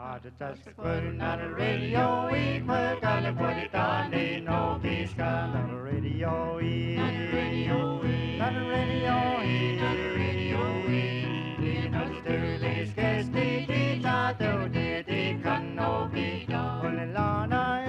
Just putting on the radio, we gotta put it on the no peace, on the radio, on the radio, on the radio, on the radio, you know the Sturley's guest, the tato, the canopy, on the lana,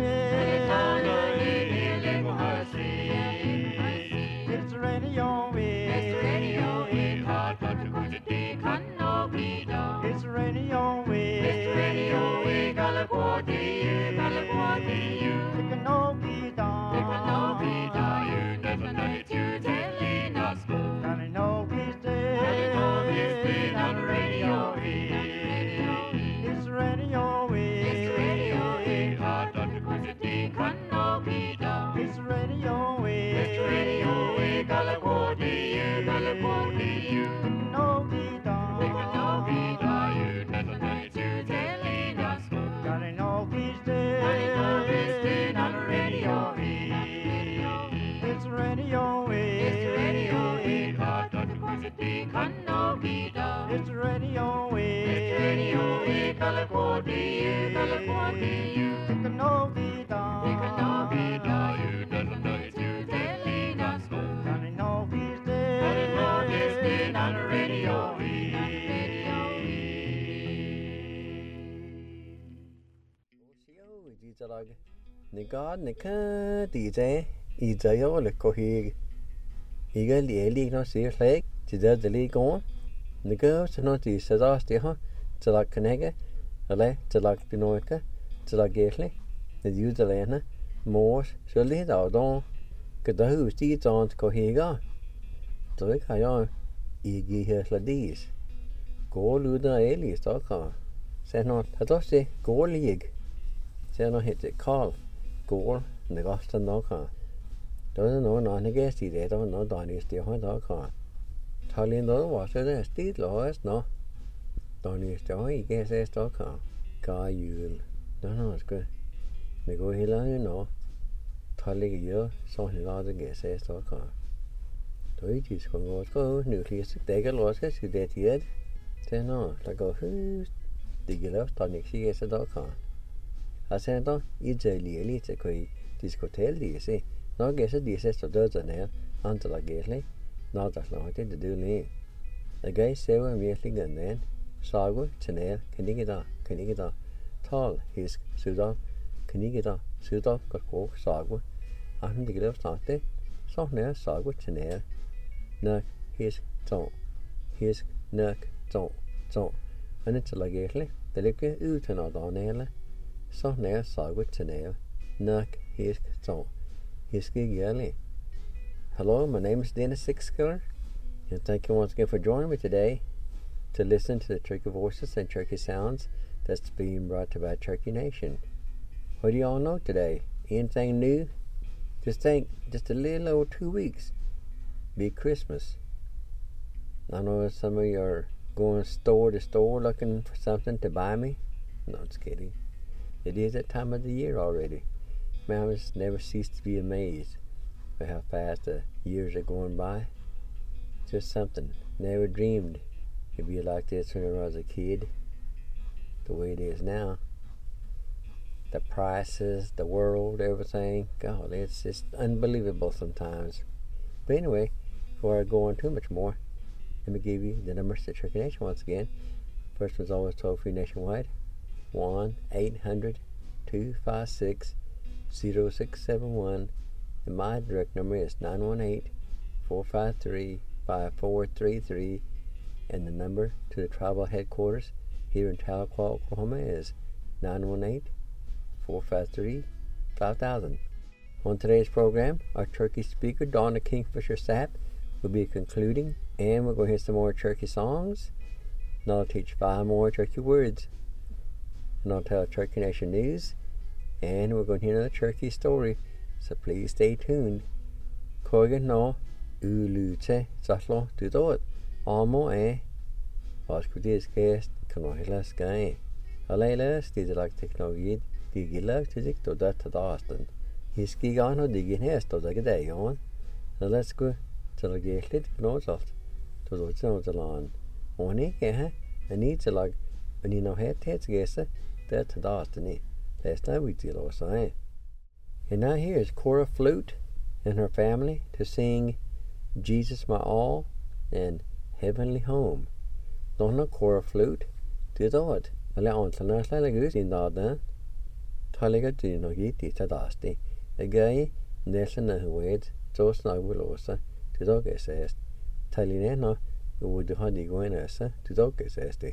it's the radio, it's the radio, hot, but the canopy, it's the radio, it's the radio, California, California, the canopy, you never know it, you telling us, Johnny Noby's dead, on the radio, it's the radio, it's the radio, hot, but the canopy, it's the radio, it's the radio, California, California, the canopy, you never know it, you telling us, Johnny Noby's dead, on the radio, it's the radio, it's the radio, hot, but the canopy, it's the radio, it's the radio, California, California, the canopy, you never know it, you telling us, Johnny Noby's dead, on the radio. Ni God ni ka ti je I je yo le ko hi ga li li no si le ti je de li ko ni ka se no ti se da sti ha te la knege ale te la pinoika te la gesle ni ju de le na mo se le da don ke da hu sti ton ko hi ga to ka yo I gi he la dis ko lu da eli sta ka se no ta to se ko lig se no hit it call Gore and the Goston Docker. Doesn't know none against the day, don't know Donny still on Docker. Tallinn though was a steed laws, no. Donny still, he guess a Docker. Guy, you'll. Don't know, it's good. Me go hill, you know. Tallinn, you saw his other guess a Docker. So it is going to go, nucleus, take a loss, you did yet. Say no, like go, who's the yellow Donny, she gets a Docker. Asento I geli te koi discotel di se no gese di se sto doza ne ante la gele no da no te de duli the guy sewa mietli ganen sagu chenel kenigida tall his suda kenigida suda ko sagu an digile state so ne sagu chenel na his to his nak to an it's la gele de leke utena da nele So near Sagu Tenale, Nuck Hisk Ton, Hiski Yelly. Hello, my name is Dennis Sixskiller, and thank you once again for joining me today to listen to the Turkey Voices and Turkey Sounds that's being brought to you by Turkey Nation. What do you all know today? Anything new? Just think, just a little over 2 weeks, be Christmas. I know some of you are going store to store looking for something to buy me. No, just kidding. It is that time of the year already. Mamas never cease to be amazed by how fast the years are going by. Just something. Never dreamed it'd be like this when I was a kid. The way it is now. The prices, the world, everything. God, it's just unbelievable sometimes. But anyway, before I go on too much more, let me give you the numbers to Turkey Nation once again. First one's always toll-free nationwide. 1-800-256-0671 and my direct number is 918-453-5433 and the number to the tribal headquarters here in Tahlequah, Oklahoma is 918-453-5000. On today's program, our turkey speaker, Donna Kingfisher Sapp, will be concluding, and we're going to hear some more turkey songs, and I'll teach 5 more turkey words. And I'll tell Turkey Nation news, and we're going to hear another turkey story, so please stay tuned. Koigan no ulute satlo tudot amo vaskudis guest kanohilas guy. Alaylas didelak technology digilak tizik to that dastan. His gigano digin hest to the day on. Now let's go to the gate nosalt to the zone. Oni, and needs a log when you know head heads guess. that to Destiny. Last time we did all sign. And now here is Cora Flute and her family to sing Jesus My All and Heavenly Home. Donna Cora Flute did all it. Ale on Sanas Lalagus in Dardan. Taliga do no git to Dusty. A guy Nelson and Wade, Joe Snug will also to dog assessed. Talinena would the honey go in as to dog assessed.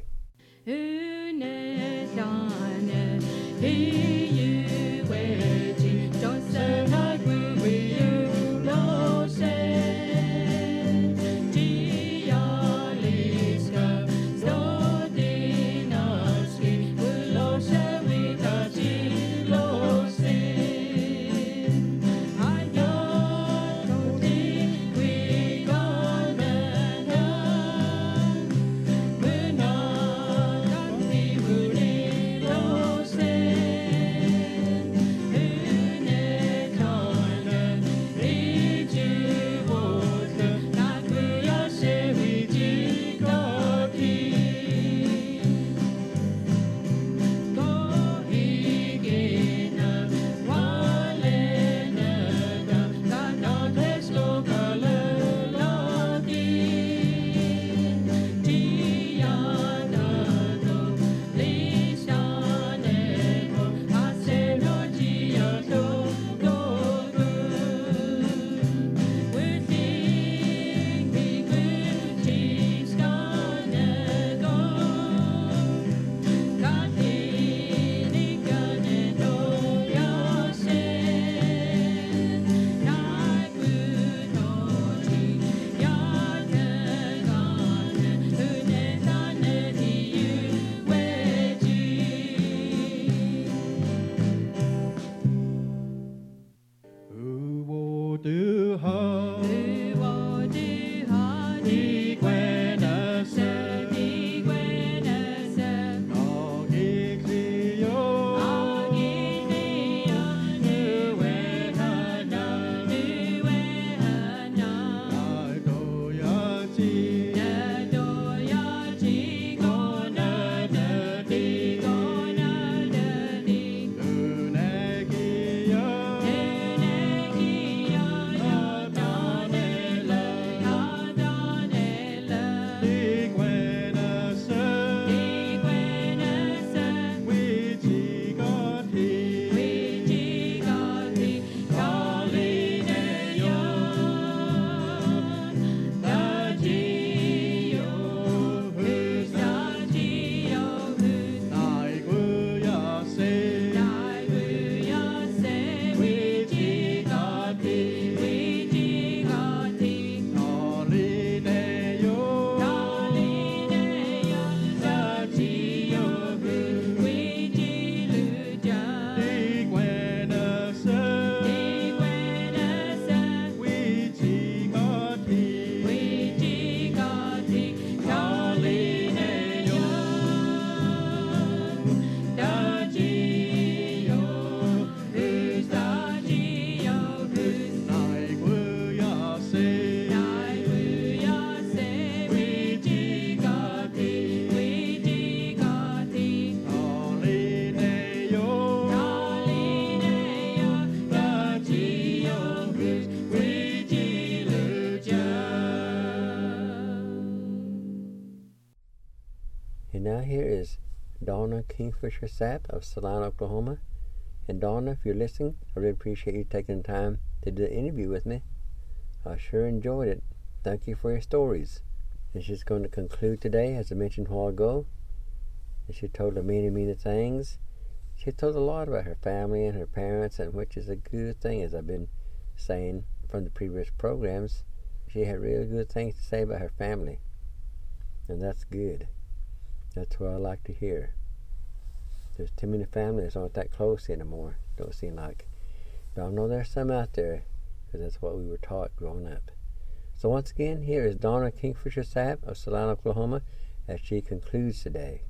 And now here is Donna Kingfisher Sapp of Salina, Oklahoma. And Donna, if you're listening, I really appreciate you taking the time to do the interview with me. I sure enjoyed it. Thank you for your stories. And she's going to conclude today, as I mentioned a while ago. And she told her many, many things. She told a lot about her family and her parents, and which is a good thing, as I've been saying from the previous programs. She had really good things to say about her family. And that's good. That's what I like to hear. There's too many families aren't that close anymore, don't seem like. But I know there's some out there, because that's what we were taught growing up. So once again, here is Donna Kingfisher Sapp of Salina, Oklahoma, as she concludes today.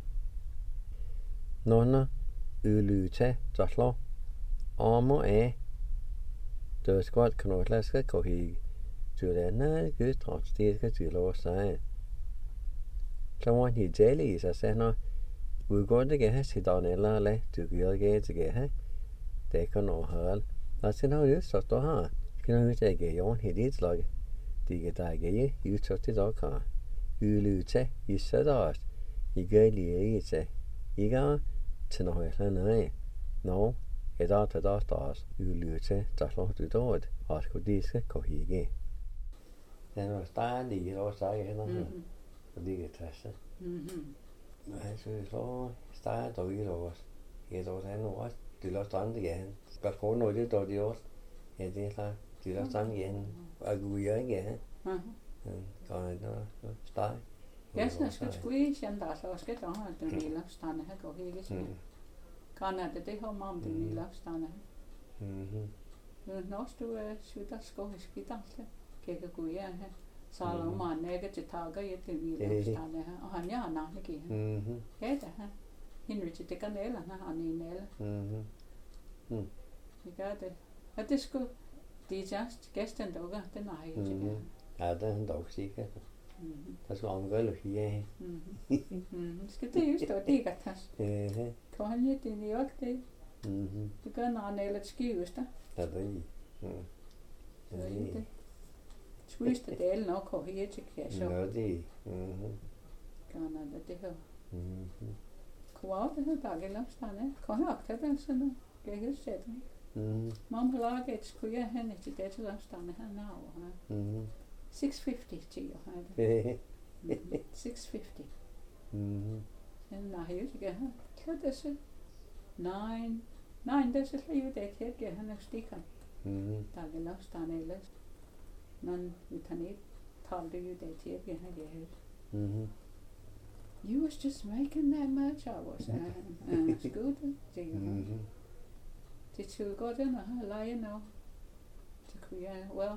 Nonna uluche jatlo amo the squad kanotlaska kohi Juliana good tonstia julo sign. Someone he jelly is a sena vi går det her sit down eller le du gør det her det kan nå hal der skal noget så står her skal noget det ikke jo helt slag det er der ikke jo så det der kan lytte i sætter i gør lige til ikke til noget andet nå der står lytte der slår du dårligt og skulle det skal gå ikke den var stadig og sagde hende fordi det tager nej så slår stadig dog i også det er også noget det er strand igen skal gå noget det der det også ja det er klart det er strand igen og guier igen kan det stadig jeg skal squeeze jeg der så skal der have den lille stande her går ikke så kan det har man den lille stande når du slutter skal skidt altså kan guier her Salomon negative taga i den lille stande her og han ja nej ikke ja det her Henry til kan eller han i nelle det gør det at det skulle det just gæsten dog den er ikke ja det er dog sikkert der skal man vel lige skal det just og det kan kan han ikke det jo det det gør når nelle skives der ja det det twist det er nok og her til så ja det kan det her Kvar det der gælder stande kan jeg ikke det sådan kan jeg sætte man lager et skue hen til det der stande her nu 650 til her 650 den er jo ikke her kan det så 9 det så jo det her han er stikker der gælder stande ellers men vi kan ikke tale det jo det her her You was just making that much, I was it's good. Did you go in a lie now? To create, well,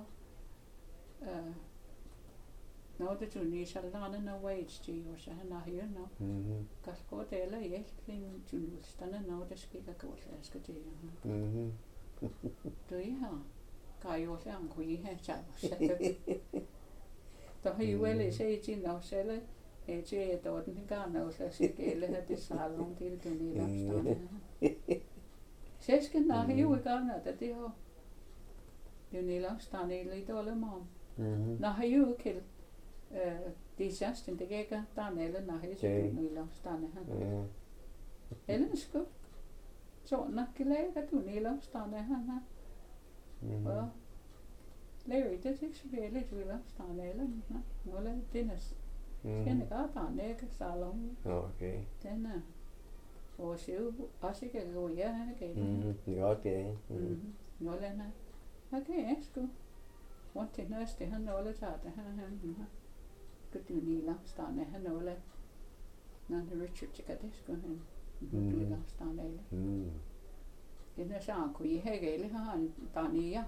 now that you need to learn a wage to you, so I'm not here now. Because go there, yes, clean to stand now the speaker goes, let's go to you. Do you have? Guy, you're young, we have chat. Då har ju väl sagt in och sälja det då den kan också så gäller det det salon till den lilla stan. Sesken har ju igång att det har den lilla stan i lite eller man. När har ju kill det just inte gäga där eller när har ju den lilla stan här. Eller ska så när gäller det den lilla stan här. Ja. Larry, det er ikke så veldigt, at vi lader starte eller nu lader den er skændende godt bare nække salon. Okay. Den er og så også ikke gå ja han er galt. Det er godt det. Nu lader han. Okay, jeg skal. Hvor til næste han nåle tager det han. Kan du lige lade starte han nåle. Når det Richard tjekker det skal han. Du lader starte eller. Den er så kunne I have galt han der nede.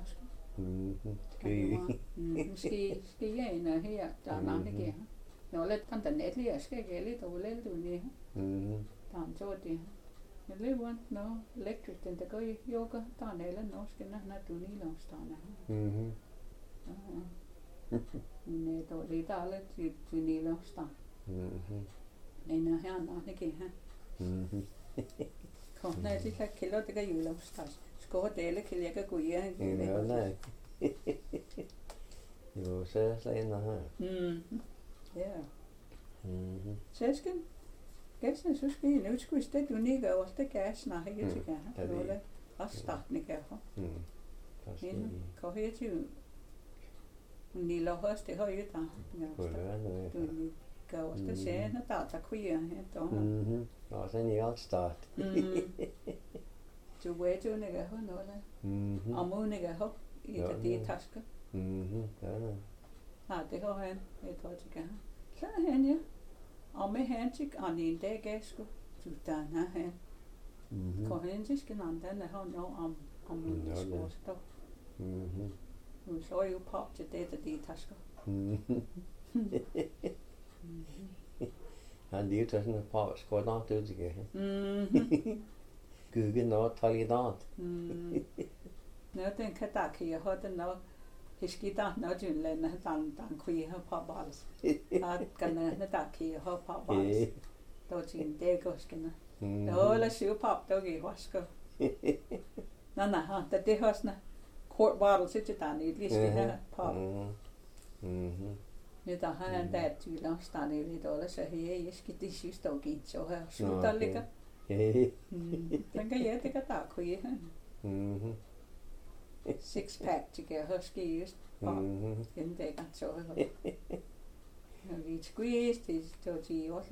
Måske jeg ender her, der er mange her. Nå, lidt kan der netlig, jeg skal ikke lidt og lidt ud i. Der er så det. Jeg lever nå electric, den der går i yoga, der er næle norsk, når han er du lige lavstående. Men det er lidt alle til lige lavstående. Men her er ikke her. Kom, når jeg lige kælder, det kan jo lavstående. Skår det eller kan jeg ikke gå i her. Ja, nej. Jo, så er det en her. Ja. Sæsken? Gæsten, så skal I nu skulle det unikke også, det kan jeg snakke ikke til jer. Det er også starten ikke her. Men kan jeg til en lille hos, det har jeg der. Du kan også det se, når der kunne jeg her. Og så er jeg også start. Du ved jo ikke at høre noget. Og må ikke høre i det taske. Nej, det har han. Jeg tror ikke han. Så er han ja. Og med han til en dag gav sgu. Du der er han. Kan han til skal andre der har noget om min sportsdag. Nu så jo pop til det taske. Han lige tager sådan et par skåret ud til det. Gugge nå talidat. Nå den kan der kan jeg have den nok. Hiskita nå junlen han kunne have på bals. At kan der kan jeg have på bals. Totin tekoskena. Olla syupap togi vasko. Nana, det hosna. Quart bottle sit down i listi pop. Nyt hän täytyy lastaa niin tuolla se ei iski systokin se on suutallika. Tänkä jätekä takui. Six pack tycker husky just. Den det kan så. Vi squeeze det så till år.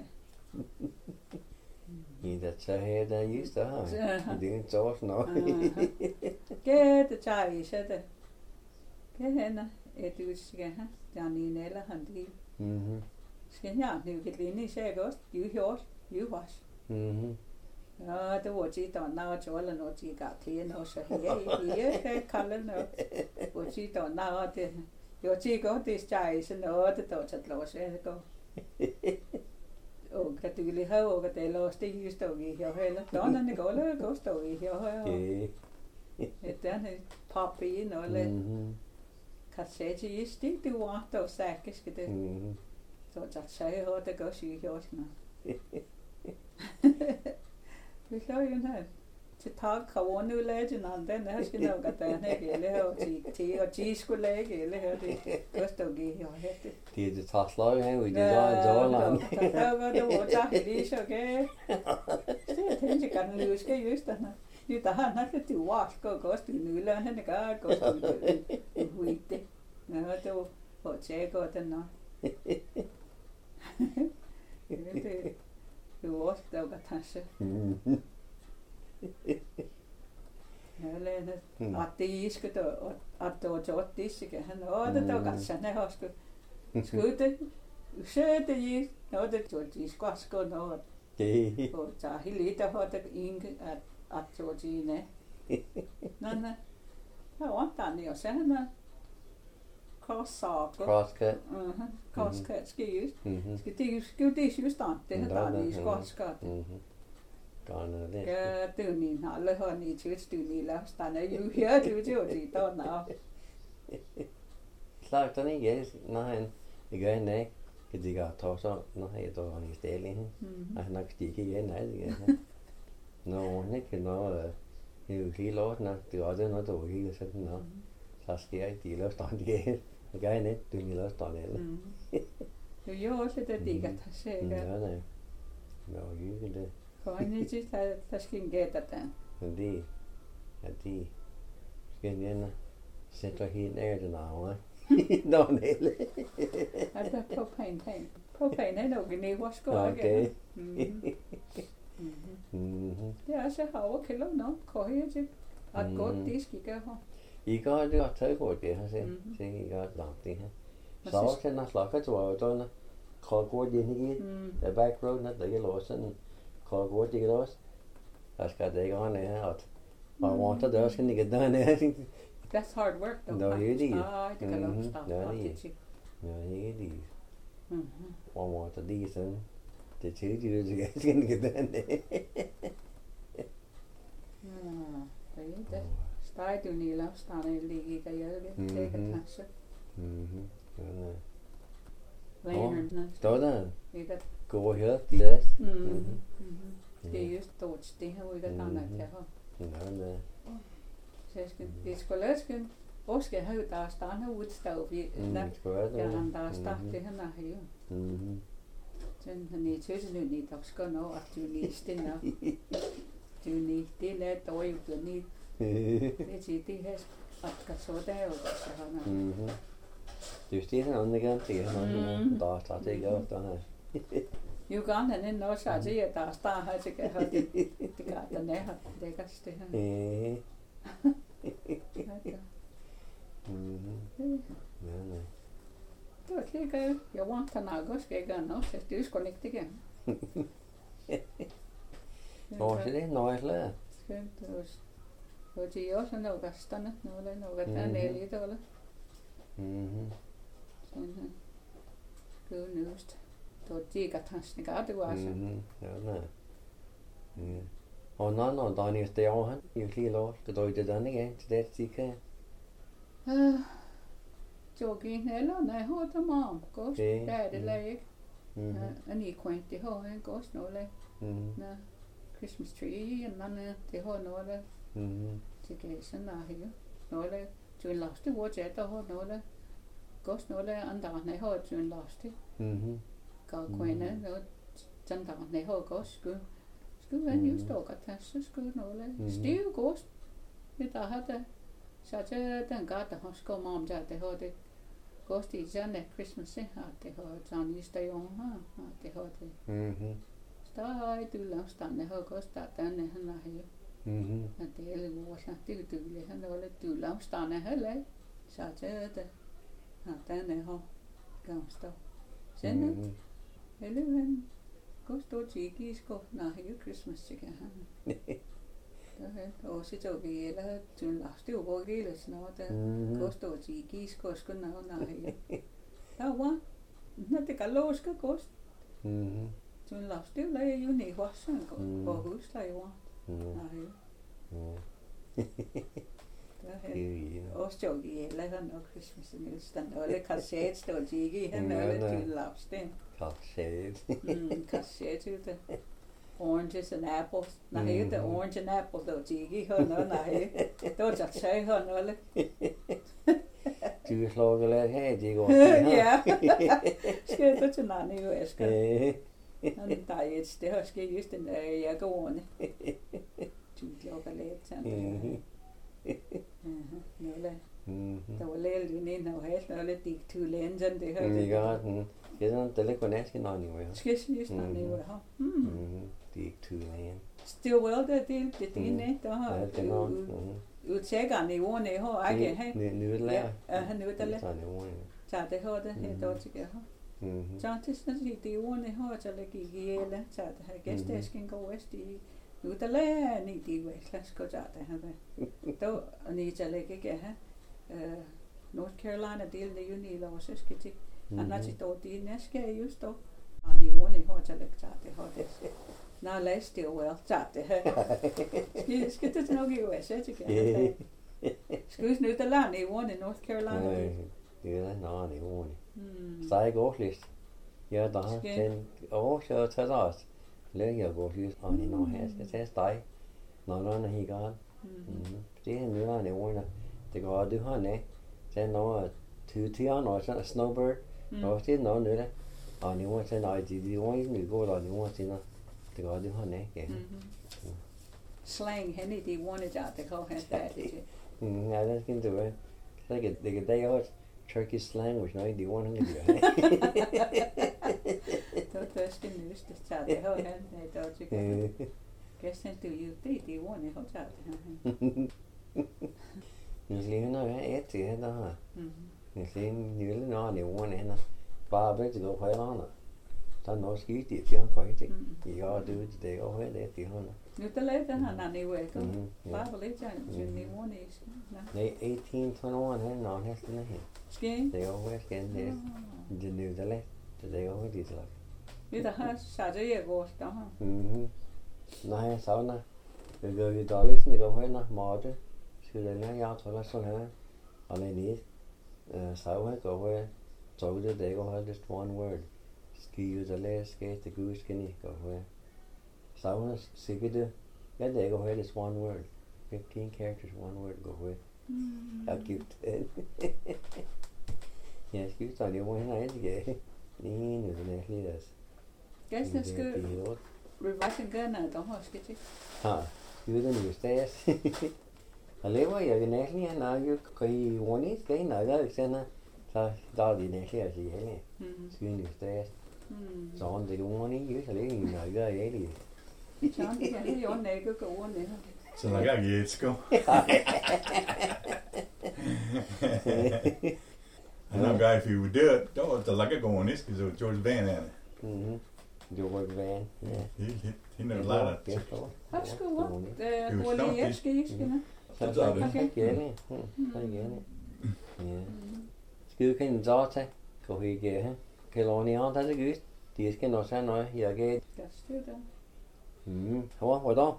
I det så her der just der. Det er så snart. Get the chai så det. Get henne. Du skal have. Der ni eller han det. Skal jeg nu get lige så godt. You hear. You wash. Ja, det var det der når jeg var når jeg gav til når så her jeg kalder når. Hvor det der når det. Jeg tænker godt det chai så når det der så lås jeg går. Og kan du lige have og det lås det just og vi her heller. Då det går det går stå vi her. Det er en pop i når det. Kan se til is det du var der sække skal det. Så der sagde jeg det går syg her også. Vi så jo her. Til tag kan nu legend and den her skal nok at den her gælde her og til skulle lægge eller her det koster jo her hætte. Det tager slag her ud i Dårland. Der var det var der lige så gav. Det tænkte jeg kan nu skal just der. Nu der har nok det var skal koste nu eller han kan koste det. Ja, det var tjek og den nå. Det var også der var tasse. Ja, længe. At det skal der at der var det skal han og det der kan sådan her skal. Skulle det så det i når det så de skal noget. Og så hele der har det ingen at så de ne. Nej. Ja, og der er jo sådan crosscut. Crosscut skal just. Skal det just det her der i crosscut. Garne det. Ja, det er min alle har ni til du ni la stanna jo her du det der nå. Klart den ikke nej. Det gør nej. Det gør tog så når jeg der i stillingen. Jeg nok stikke igen nej det. Nå, ikke noget. Det er jo helt lort nok. Det er også noget der helt sådan nå. Så sker jeg de løst stand igen. Det gør net du ni løst stand eller. Du jo også det det kan tage sig. Ja nej. Nå, jo det. Kan ni til der skal gætte der. Men det skal jeg sætte helt ned den arme. Nå nej. Er det propane? Propane er nok ikke hvor skal okay. Det er så havrekælder nå. Kan jeg til at godt det skal gøre her. I går det godt tage godt det her se. Se I godt langt det her. Så kan jeg slakke til at der kan gå det ikke. Der back road når der er låst sådan. Kan gå det også. Jeg skal det ikke rende her at og want der skal ikke der her. That's hard work though. No, det det kan nok starte. Ja, det. Og want det sådan. Det til det skal ikke der. Det. Steg du ni la starte lige kan jeg det. Det kan passe. Lænerne. Står der. Ikke gå her de last. Det er just stort det her ud af der her. Nej. Så det skal læske. Hvor skal jeg have der starte udstav vi. Ja, han der start det her her. Den han er til nu ni der skal nå at du lige nå. Du ni det er dårligt du ni. Det her at så der og så han. Det er det han undergang det her. Der tager det ikke op der her. Jo kan han ikke nå så til at der start her til at have det kan der nær det kan det her. Ja. Det var ikke jeg var der nok skal jeg gøre noget så det skulle ikke det igen. Hvor er det nøjler? Skal det også. Og det er også noget stande noget der er lidt eller. Sådan her. Good news. Då det kan tasne det var så. Ja, nej. Og når der er det over han, jeg lige lov, det dog det den igen til det stikker. Jogging eller nej, hørte mor. Godt. Ja, det læg. Anh ấy quen thì họ anh có nói là na Christmas tree and none thì họ nói là thì cái sinh là hiểu nói là chuyện last thì vô chế tao họ nói là có nói là anh ta này họ chuyện last thì có quen nữa nó chân ta này họ có cứ anh used to cái thằng cứ nói là still có người ta hết rồi sao chứ thằng cả ta họ có mom ra thì họ thì có thì giờ này Christmas ấy ha thì họ chọn stay on ha thì họ thì stay từ lâu start này họ có start này hắn là hiểu thì là vô sang từ lấy hắn nói là từ lâu start này hết lấy sao chứ thì tên này họ cầm stop sen nữa hele men có sto chỉ kí có na hiểu Christmas chứ ha đó sẽ cho cái là chuyện là still vô cái là nó đó có sto chỉ kí có nào na hiểu đó quá nó thì cả lối cái có chuyện là still là yêu này quá sang có hút lại quá na hiểu đó cho cái là nó Christmas meal stand đó là cassette sto chỉ kí hắn là chuyện là still cassette chứ oranges and apples. Na hiểu the orange and apple đó chỉ cái hơn nữa na hiểu. Đó chắc sẽ hơn nữa là. Chứ lo cái là hết gì gọi. Yeah. Cái đó chân anh yêu cái. Anh ta ấy thì họ cái just in cái one. Chú lo cái lệ chân. Nữa là. Tao lấy lên nào hết nó là tiệt thu lên chân thì hơi. Mình có cái nó tới lấy con nét cái nào nhiều vậy. Cái just là nhiều hả? Tiệt thu lên. Still well the nè đó hả? Sẽ cả này vô này họ ai cái hay. Nữ lẽ. Nữ ta lẽ. Chả thấy họ đó hiện đó chỉ cái hả? Chả thấy nó gì thì vô này họ chả lấy cái gì là chả thấy cái stage kinh go west thì nữ ta lẽ này thì vậy class có chả thấy hả vậy. Đó này chả lấy cái hả? North Carolina deal the uni lo ses kiti anachi to di neske just to ani one ho chale chate ho des na le still well chate skit no gi us again excuse nu the land ni one in North Carolina yeah no ni one sai go list yeah da then so tazas le ya go list ani no has it stai no he gone det nu ani one det går du har nej sen nó thứ nó là snowbird nó chỉ nó nữa đấy nếu mà sen nói gì nói người cô là nếu mà sen nó thì có du har nej cái slang henny thì one is out the call has that ngay đó kinh tụi cái day out Turkish slang which nói đi one người đó first cái news thì chả thấy hơn này đó chứ cái sen từ you thì one này không chả Mình nói hết thì hết đó hả? Mình xem như nó nếu muốn này nó ba bé chỉ có phải nó nè, ta nói kỹ thì không phải chứ, chỉ có đưa để có phải để thì hơn. Nếu ta lấy ta hàng này về cơ, ba lấy cho chuyện nếu muốn này. Này 1821 hết nó hết cái này. Skin. Để có phải cái này, chỉ nếu ta lấy, để có phải đi rồi. Như ta hết sao cho vậy vô đó hả? Nó hay sao nè, rồi đó lấy thì có phải nó mò chứ.คือเนี่ยยาวตัวละส่วนนะอันนี้สาวให้ก็ว่าจบจะได้ก็ว่า just one word ski you the less skate the goose skinny ก็ว่าสาวให้สิ่งที่ก็ได้ก็ว่า just one word 15 characters one word ก็ว่าเอาคิดเนี่ยคิดตอนนี้ว่าไหนที่นี่หนูเนี่ยที่เดส Guess that's good revising good now don't hush get you ฮะคือthe new stage Lewa ya cái này nè nó cái one is cái nào đó xem nè sao đó thì này sẽ gì hết nè xuyên được stress chọn thì cũng one is dưới lấy gì nào đó vậy thì chọn thì cái one này cái one này Så lagar Gitsko. I know guy if you would do it, don't the lagar going this is George Van Allen. George Van, yeah. He knows a lot of That's good one. The one yes skis, you know. Cái ghế nè, cứ cái gió thế, có khi ghế cái lò này họ thấy cái thì cái nó sẽ nói giờ cái, không đó.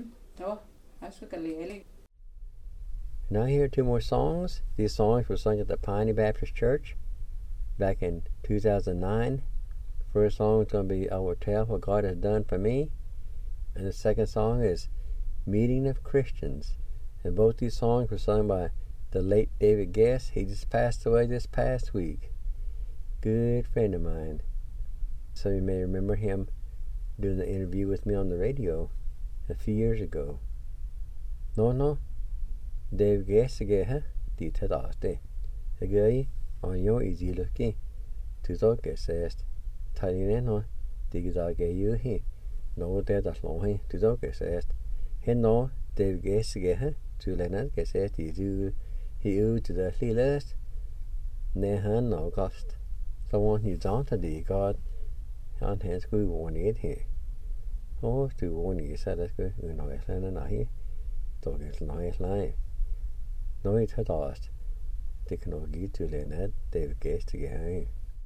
Now here are two more songs. These songs were sung at the Pioneer Baptist Church back in 2009 First song is going to be I Will Tell What God Has Done for Me. And the second song is Meeting of Christians. And both these songs were sung by the late David Guest. He just passed away this past week. Good friend of mine. Some of you may remember him doing the interview with me on the radio a few years ago. No, David Guest again, the Tadaste. Again, on your easy looking to talk says, Tiny no, dig I gave you he. No, that's long he to talk says. He no, David Guest again, to Leonard says, he to the last. Nehan no cost. So one you don't the God, and hence we won't eat here. Oh, to one you said that's good, you know, it's not here. Dog is nice line. No, it had lost. They can all get to Leonard, David Guest again.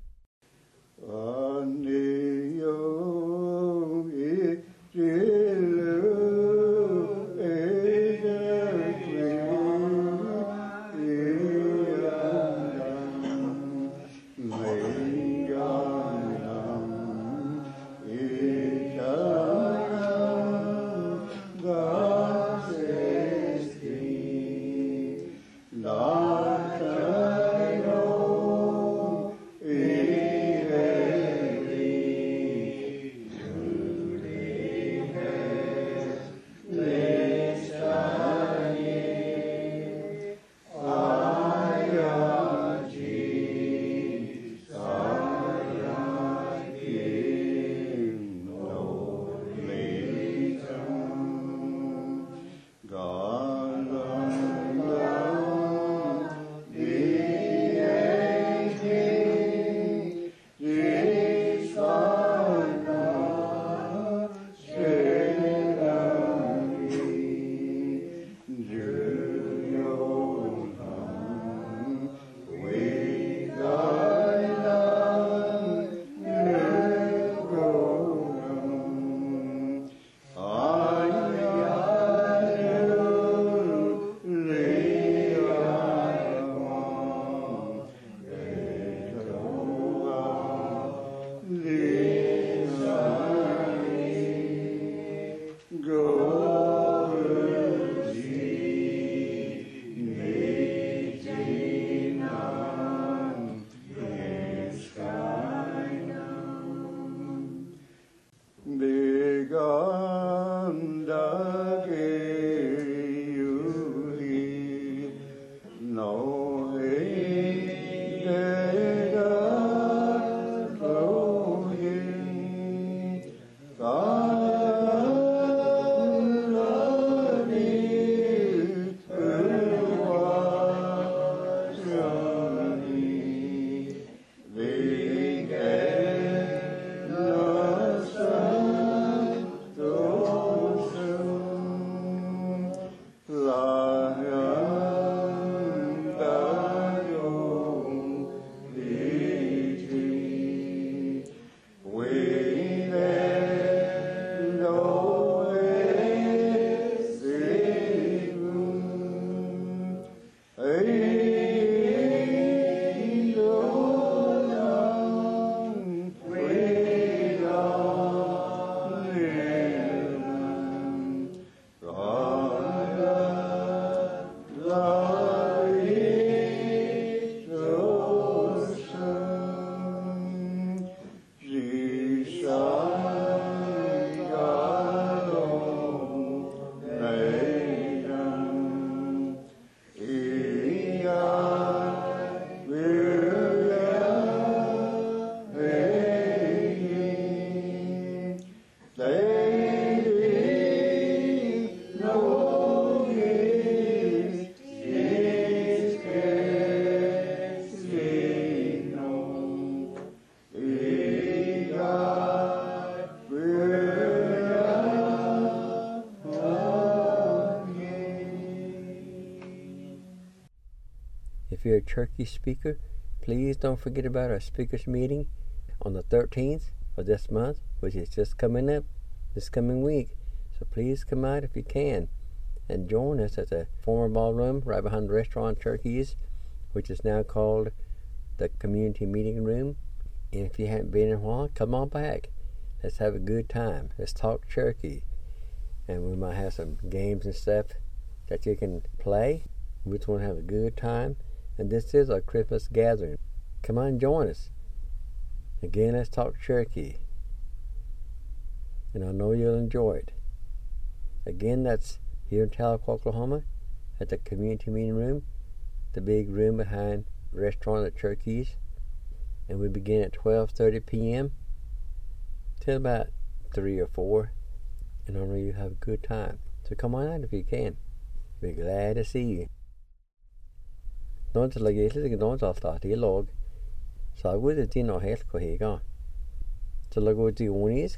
If you're a Cherokee speaker, please don't forget about our speakers meeting on the 13th of this month, which is just coming up this coming week. So please come out if you can and join us at the former ballroom right behind the restaurant Cherokee's, which is now called the Community Meeting Room. And if you haven't been in a while, come on back. Let's have a good time. Let's talk Cherokee. And we might have some games and stuff that you can play. We just want to have a good time. And this is our Christmas gathering. Come on, join us. Again, let's talk Cherokee. And I know you'll enjoy it. Again, that's here in Tahlequah, Oklahoma, at the community meeting room, the big room behind the restaurant at Cherokee's. And we begin at 12:30 p.m. till about 3 or 4. And I know you have a good time. So come on out if you can. We're glad to see you. Don't like it, don't start the log. So I would have done no help for here. So like what do you want is?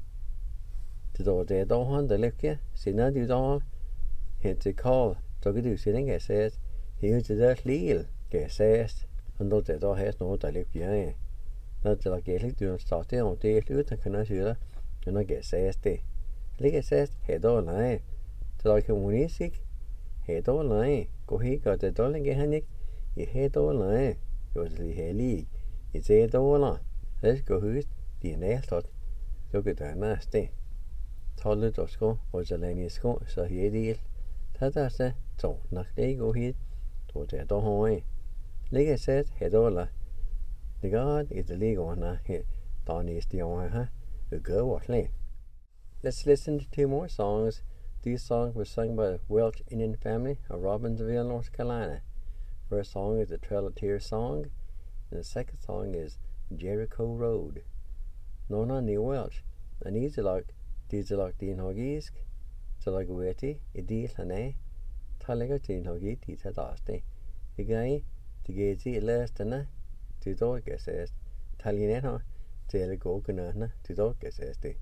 To do the don't the look here. See now do don't hit the call. So good do sitting as says here's the legal get says and don't the don't has no the look here. Not like it do start there on the look and can I see that and I get says the like it says head all line. So like when you sick head all line go here got the don't get handy you head all line was the heli it's head all line. Let's go who's the next thought look at that nasty. Toilet or school was a lane school, so he did. Tadasa, so not they go here to the door. Like I said, head all the God is the legal one here. Don is the one, huh? A girl or lane. Let's listen to 2 more songs. These songs were sung by the Welch Indian family of Robbinsville, North Carolina. First song is the Trail of Tears song, and the second song is Jericho Road. No, the Welch, and these are like din hogisk, so like wetty, idil hane, talega din hogi, tita daste. The guy, the gazy last and to dog says, Talineno, Telego Ganana, to dog says the.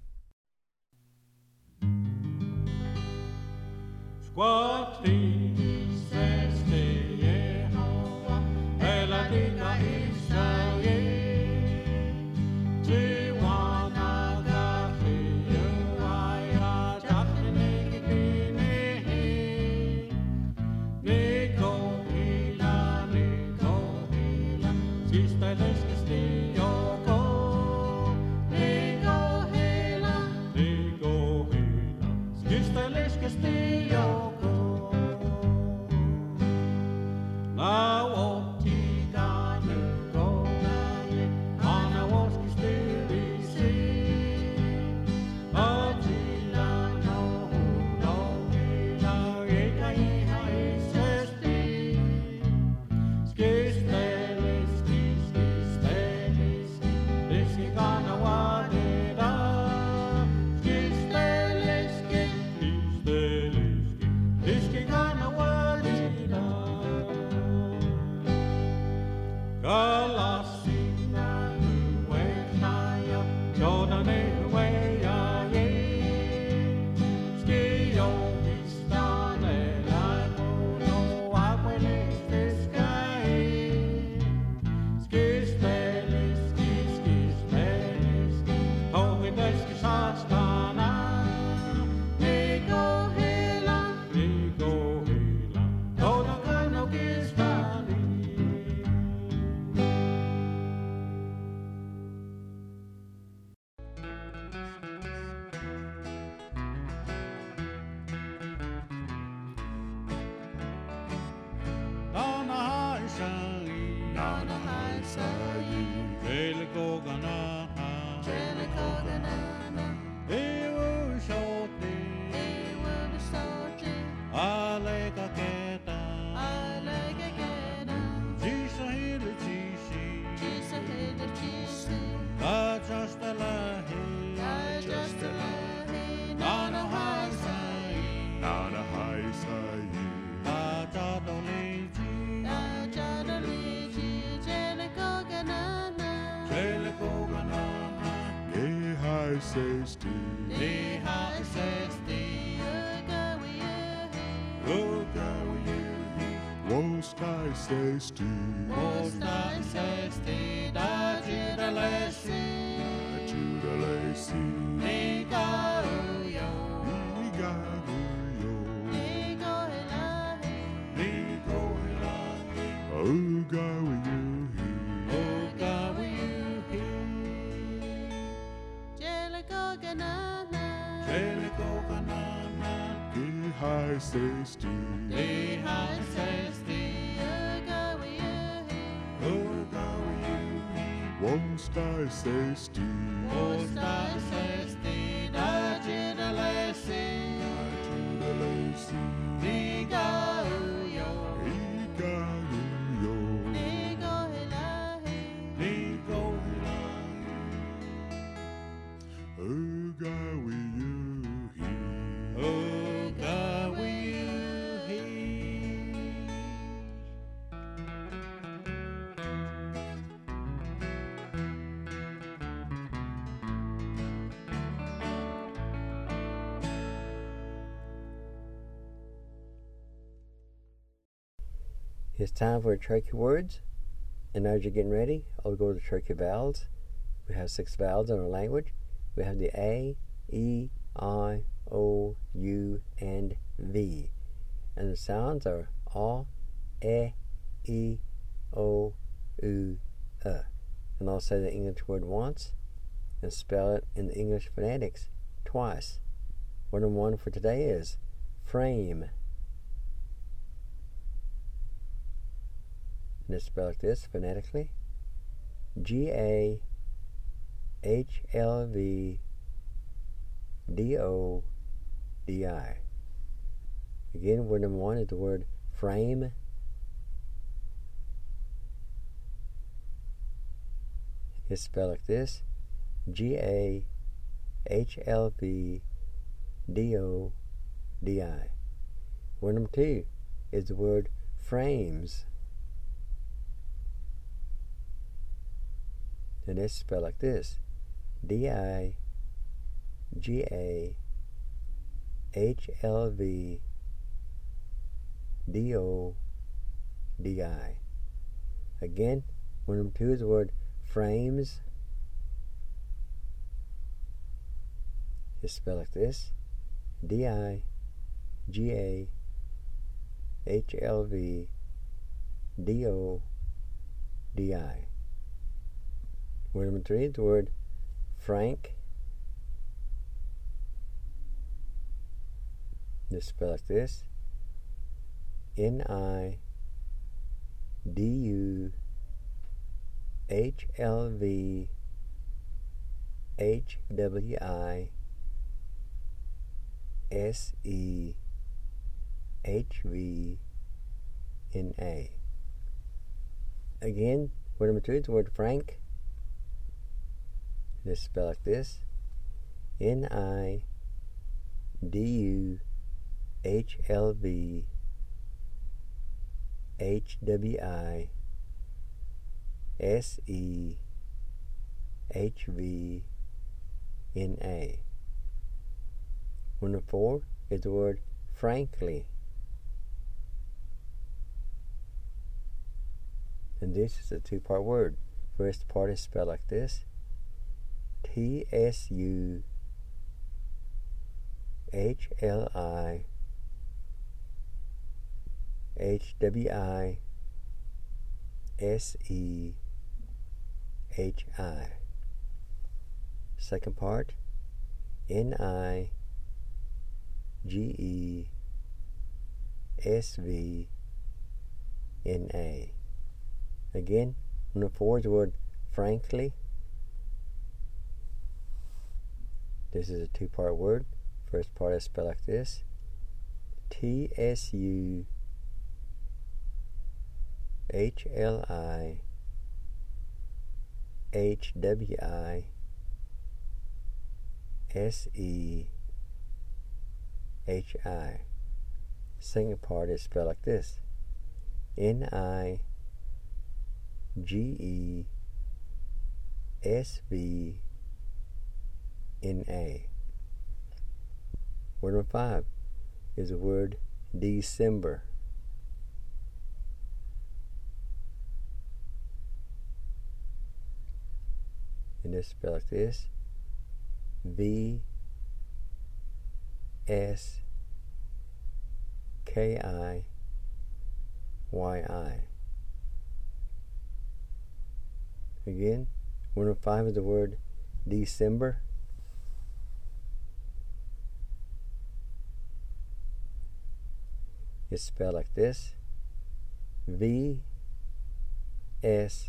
Squatty says the Yehovah, Eladina Israel. high say Steve. The high says the go with you. Won't I say Steve? Most I says the Nudge the Lacy. The lazy The go yo. Igaluyo. The go hilahi. The go hilahi. Go with you here. Oh, go with you here. It's time for Cherokee words. And as you're getting ready, I'll go to Cherokee vowels. We have 6 vowels in our language. We have the A, E, I, O, U, and V. And the sounds are A, E, O, U, And I'll say the English word once and spell it in the English phonetics twice. Word number 1 for today is frame. And it's spelled like this phonetically: GAHLVDODI. Again, word number 1 is the word frame. It's spelled like this: GAHLVDODI. Word number 2 is the word frames. And it's spelled like this: DIGAHLVDODI. Again, word number 2 is the word frames. It's spelled like this: DIGAHLVDODI. Word number 3 is the word frank. It's spelled like this: NIDUHLVHWISEHVNA. Again, word number 2 is the word frank. It's spelled like this: NIDUHLVHWISEHVNA. Word number 4 is the word frankly. And this is a 2-part word. First part is spelled like this: TSUHLIFRANKLY. Second part: NIGESVNA. Again, number 4 is the word frankly. This is a 2-part word. First part is spelled like this: TSUHLIFRANKLY. Second part is spelled like this: NIGESVNA. Word number 5 is the word December. And it's spelled like this: VSKIYI. Again, word number 5 is the word December. is spelled like this: V S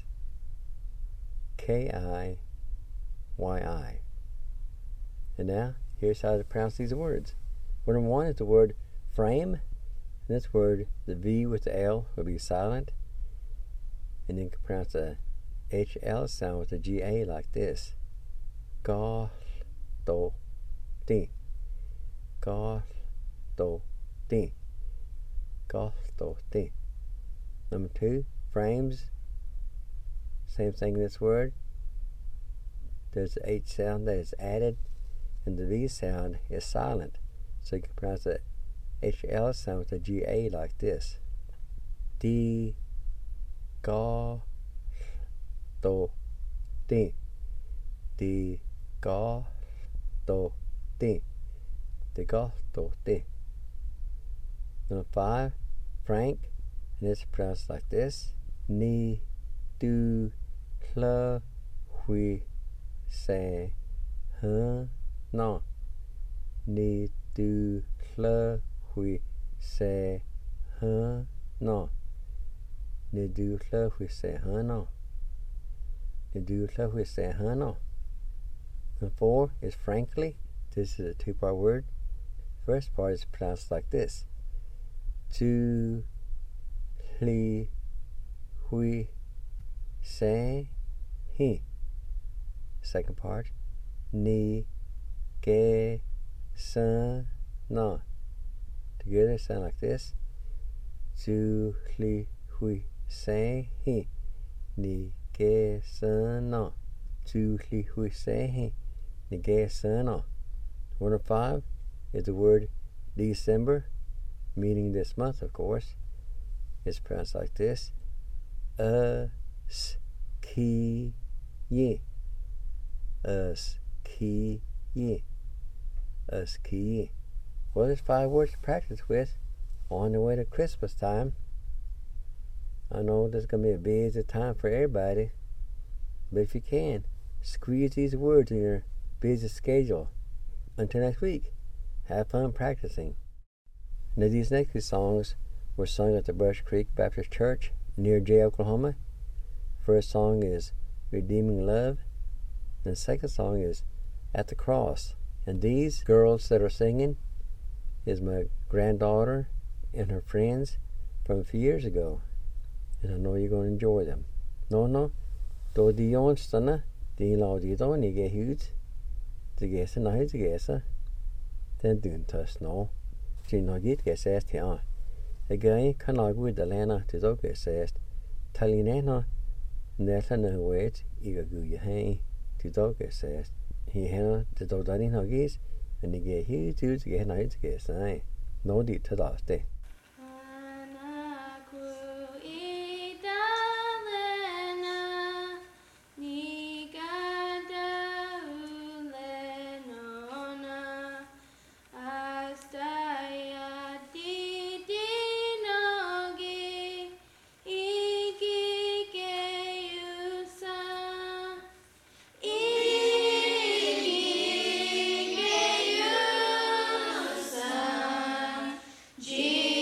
K I Y I. And now, here's how to pronounce these words. Word number one is the word frame. In this word, the V with the L will be silent. And then you can pronounce the HL sound with the GA like this: Goth do ti. Goth do ti. Goth do ti. Number two, frames. Same thing in this word. There's the H sound that is added, and the V sound is silent. So you can pronounce the HL sound with the GA like this: D, Ga, Do, Di. D, Ga, Do, Di. D, Ga, Do, Di. Number five, Frank, and it's pronounced like this: Ni, Du, Hla, Hui, Se, Huh, No. Ni, Du, Hla, Hui, Se, Huh, No. Ni, Du, Hla, Hui, Se, Huh, No. Ni, Du, Hla, Hui, Se, Huh, No. And four is frankly. This is a two-part word. First part is pronounced like this: Tu, Hli, Hui, Se, Hi. Second part: Ni, Ge, Sa, Na. Together sound like this: Tu, Hli, Hui, Se, Hi. Ni, Ge, Sa, Na. Tu, Hli, Hui, Se, Hi. Ni, Ge, Sa, Na. Word number five is the word December, meaning this month, of course. It's pronounced like this: Ki, Ye. Ki, Ye. Ki, Ye. Well, there's 5 words to practice with on the way to Christmas time. I know there's going to be a busy time for everybody, but if you can, squeeze these words in your busy schedule. Until next week, have fun practicing. Now, these next 2 songs were sung at the Brush Creek Baptist Church near Jay, Oklahoma. First song is Redeeming Love, and the second song is At the Cross. And these girls that are singing is my granddaughter and her friends from a few years ago, and I know you're going to enjoy them. No, do the onsdana, the laudito, and you get huge. Together, now together. Then doing tuss no. She no get says here. Again, can I go the lana to dog says. Talinena, Netta no wait, eager go you hang to dog says. He had the dog daddy huggies, and he get huge to get night to get say. No deed to last day. Jesus.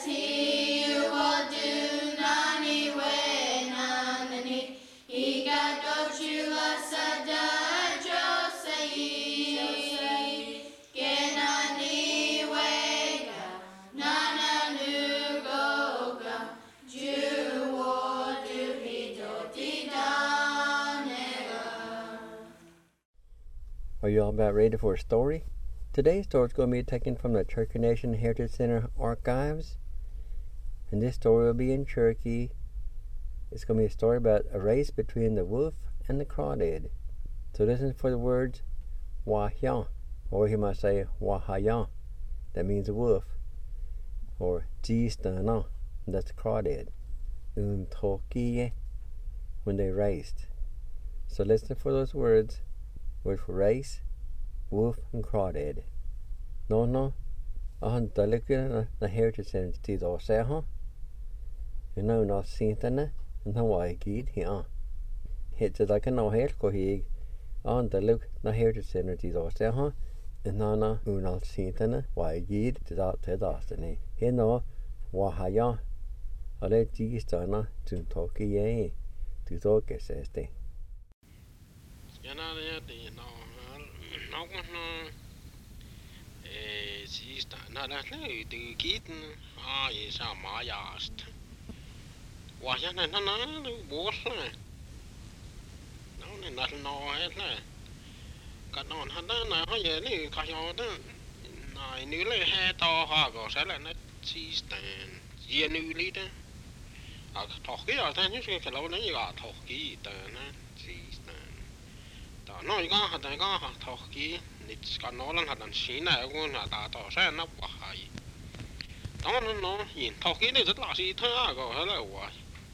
Are you all about ready for a story? Today's story is going to be taken from the Cherokee Nation Heritage Center archives. And this story will be in Cherokee. It's going to be a story about a race between the wolf and the crawdad. So listen for the words Wahya, or you might say Wahaya, that means a wolf, or Jistana, that's the crawdad. Tokiye, when they raced. So listen for those words. Word for race, wolf, and crawdad. No, dalikina na heritage center tid or seha. You know, not sintana, and Hawaii gid here. Hit it like a no hair cohig on the look na heritage center tid or seha, and nana unal sintana, why gid to that to destiny. He no, wahaya, a let gistana to talk ye, to talk as they. Sista nähdään löytyy kiitin aisa majasta. Wahjana nana vuosle. No niin noelle. Kanon hana hajeli kajota. Nai nyle heto hago sellainen sistään. Jenylitä. Ak tohkia tän just kellonen ja tohki tän sistään. Ta no iga tohki. Nyt skanolan hadan siinä kun hata sen napahai. No, in tohki nyt lasi thago hello.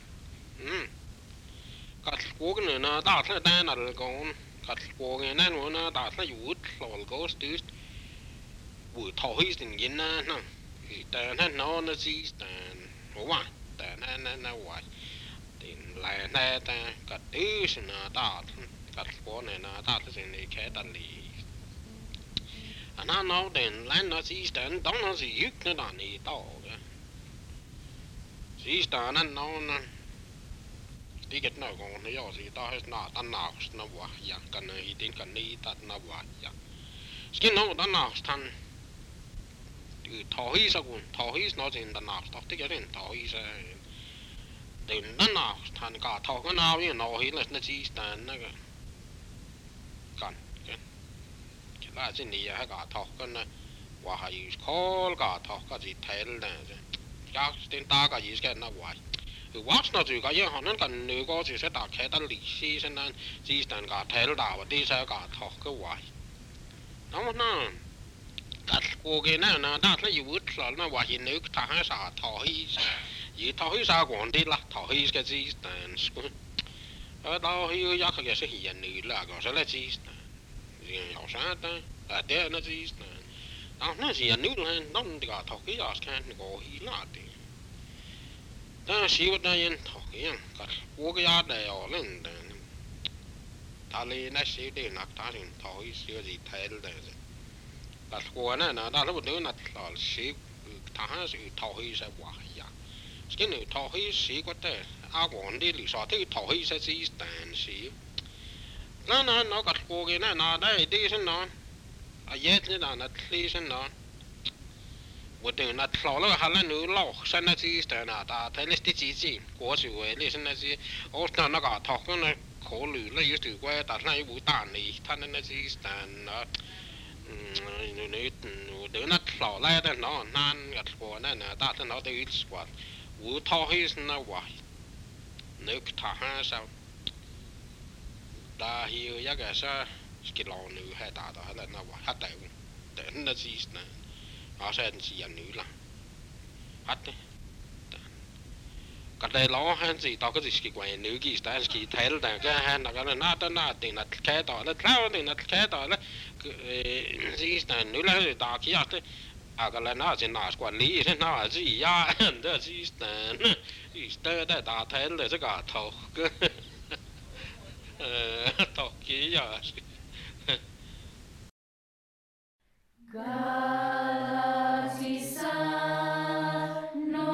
Kat kuogen na ta tha dan al gon. Kat kuogen na no na ta tha yut lol go stust. Bu tohi sin yin na na. Ta na no na si stan. Wa ta na wa. Tin la na ta kat is na ta. Kat kuogen na ta tha sin ni ke ta li. And I know then land as he's done, don't know you can on the dog. She's done and known. They get no going to yours, he does not a nox, no what, young can he think I need that no what, yeah. Skin no the nox tan. Tohi's a good, Tohi's not in the nox, to get in, Tohi's a. Then the nox tan got talking now, you know, he lets the cheese stand. Gun. Trên đi hay cả thọc cái này, và hay call cả thọc cái gì thay này, các tên ta cái gì cái nó vậy, watch nó chỉ cái gì họ nên cần nếu có gì sẽ đặt cái lịch sử xem nên chỉ cần cả thay đào và đi sẽ cả thọc cái vậy, đó mà các cô cái này nó đặt nó yếu rồi nó vậy hiện nếu ta hay sao thọ sao còn đi là thọ cái gì ở đâu hiểu giác cái sẽ hiện nữ là có sẽ là gì nhỏ sát ta để nó gì nó gì nữ lên nó cả thọc cái gì can có hi là thì ta xíu ta yên thọc cái cả của cái giá này ở lên ta lên nó xíu để nạp ta thì thọc cái xíu gì thay được cả của này nó ta lúc nữa là xíu ta sẽ thọc cái sẽ quá ya cái này thọc cái xíu có thể còn đi lý do thì thọc cái sẽ gì tàn xíu nó cắt cô cái này nó đây đi xem nó yết như là nó đi xem nó một đường nó lò nó hay là nữ lò xem nó chỉ là nó ta thấy lịch chỉ của sự vậy lịch xem nó chỉ ô nó cả thọc nó khổ lử lấy cái sự quay ta thấy bụi tàn này thanh nó chỉ là nó đường nó lò lại đó nó nan cắt cô này nó ta thấy nó tới quá bụi thọ hết nó vậy nước thả sao ta hiểu giá cái sao cái lò nữ hay ta đó là nó vậy hết để nó chỉ là họ sẽ chỉ là nữ là hết đấy cái đây lò hay gì tao cái gì cái quầy nữ cái ta cái thấy là cái hay là cái nó tên là tiền là cái đó là theo tiền là cái đó là gì là nữ là ta kia thế cái là nó chỉ là quản lý thế nó là gì ya đó gì là cái đó ta thấy là cái thầu Toki ya. Galatisa no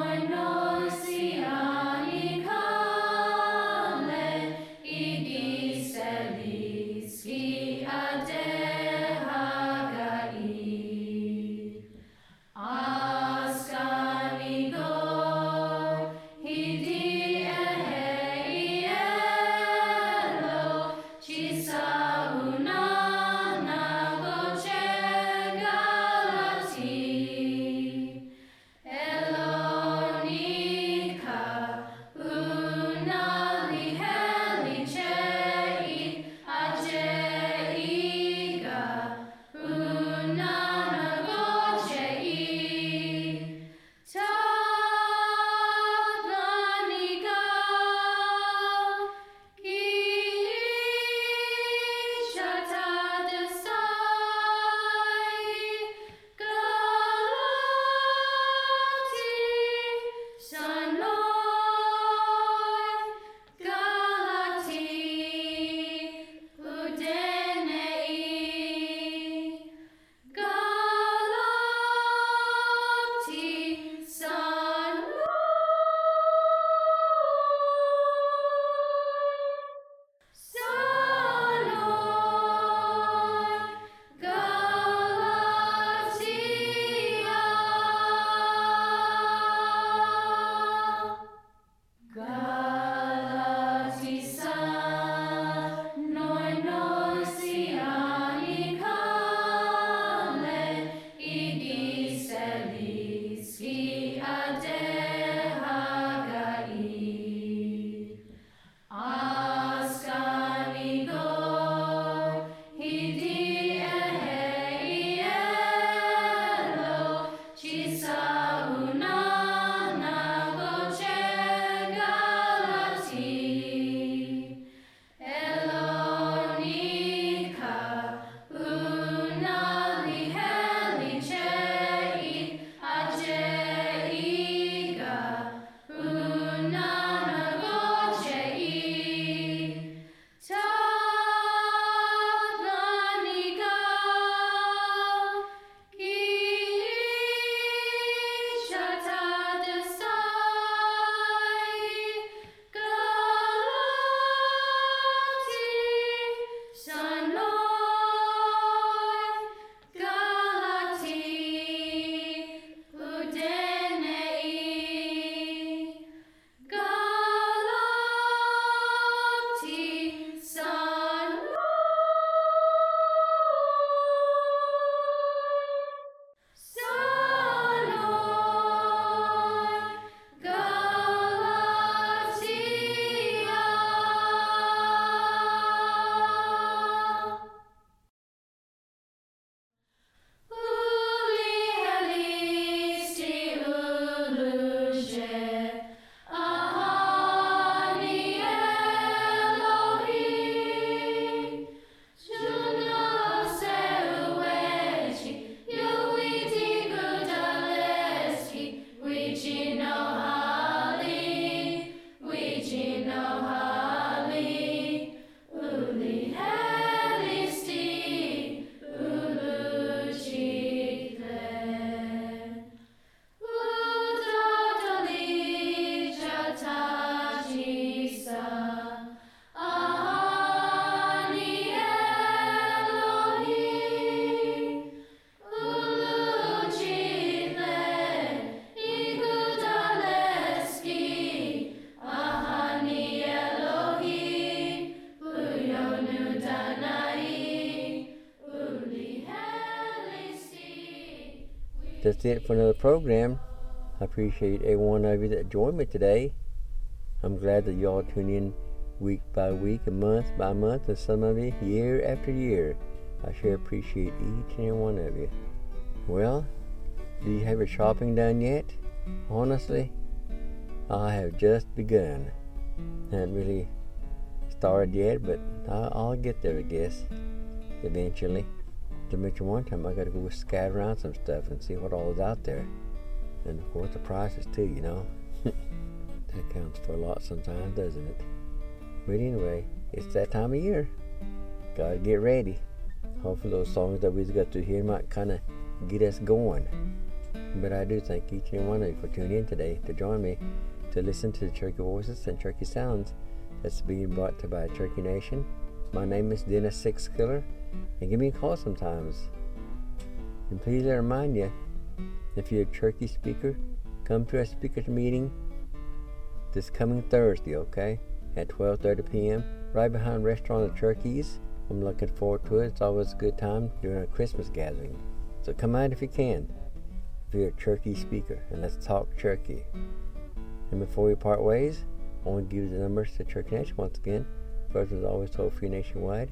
That's it for another program. I appreciate every one of you that joined me today. I'm glad that y'all tune in week by week and month by month, and some of you year after year. I sure appreciate each and every one of you. Well, do you have your shopping done yet? Honestly, I have just begun. Haven't really started yet, but I'll get there, I guess, eventually. To mention one time, I gotta go scatter around some stuff and see what all is out there. And of course the prices too, you know. That counts for a lot sometimes, doesn't it? But anyway, it's that time of year. Gotta get ready. Hopefully those songs that we've got to hear might kind of get us going. But I do thank each and one of you for tuning in today to join me to listen to the Cherokee Voices and Cherokee Sounds that's being brought to you by Cherokee Nation. My name is Dennis Sixkiller, and give me a call sometimes. And please let me remind you, if you're a Cherokee speaker, come to our speakers meeting this coming Thursday, okay, at 12:30 p.m. right behind Restaurant of Cherokees. I'm looking forward to it. It's always a good time during our Christmas gathering. So come out if you can, if you're a Cherokee speaker, and let's talk Cherokee. And before we part ways, I want to give you the numbers to Cherokee Nation once again. First, as always, toll free nationwide,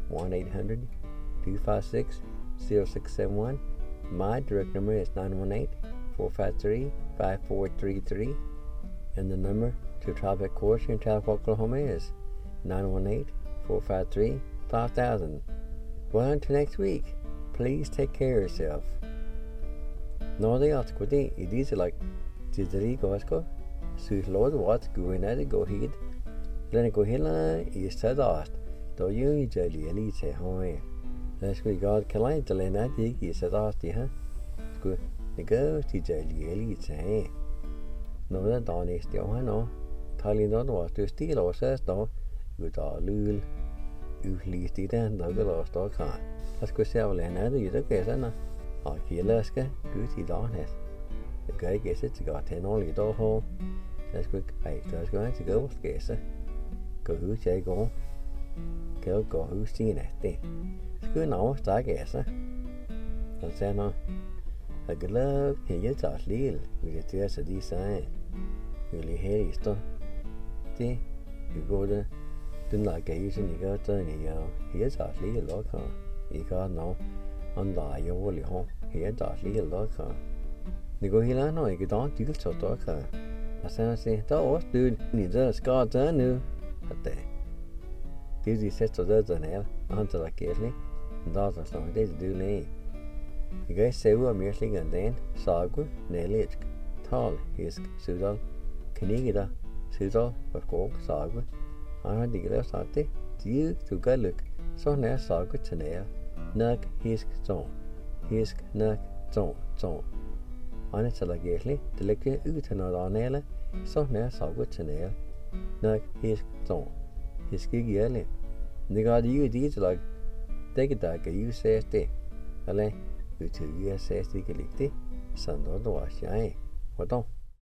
1-800-256-0671. My direct number is 918-453-5433. And the number to Tribe Headquarters in Tahlequah, Oklahoma is 918-453-5000. Well, until next week, please take care of yourself. No, they are to it is like Tizari Gosko, Sweet Lord Watts, going at it, go ahead. Then go ahead, is said off. Do you jelly elite say, oh, let's go, God, can I tell you that you said off, huh? Good, the girl, jelly elite say, no, that don't is still, I know. Telling not what to steal or says, no, good all lul. You least it and the lost or can't. Let's go sell another, you look at it. I'll kill us, good, he don't have. The guy gets it to got 10 only door home. Let's go, let's go to go with guess. Go who say go. Go who's seen it. It's good now, I guess. Don't say no. A good love, he gets out little with the tears of this sign. Really hairy stuff. See, you go there, do not get using the girl turn it out. He gets out little lock on. You got no, on the your woolly home. He gets out little lock on. You go here, no, you don't deal so talk. I say, that was dude, needs a scar turn new. At the Dizzy says to the other nail, until like carefully, and doesn't know this do lay. You guys say we're merely and then, Sagu, Nellich, Tall, his Sudal, Canigida, Sudal, but go, Sagu. I had the glass at the you to go look, so now Sagu to nail, Nuck, his zone, his nuck, zone. On it's like carefully, the liquor ut another nail, so now Sagu to nail. Nuck, his zone. His gig yelling. The God you did like take it like you says they. Ale, you 2 years says the Galicti, Sando the wash. What don't?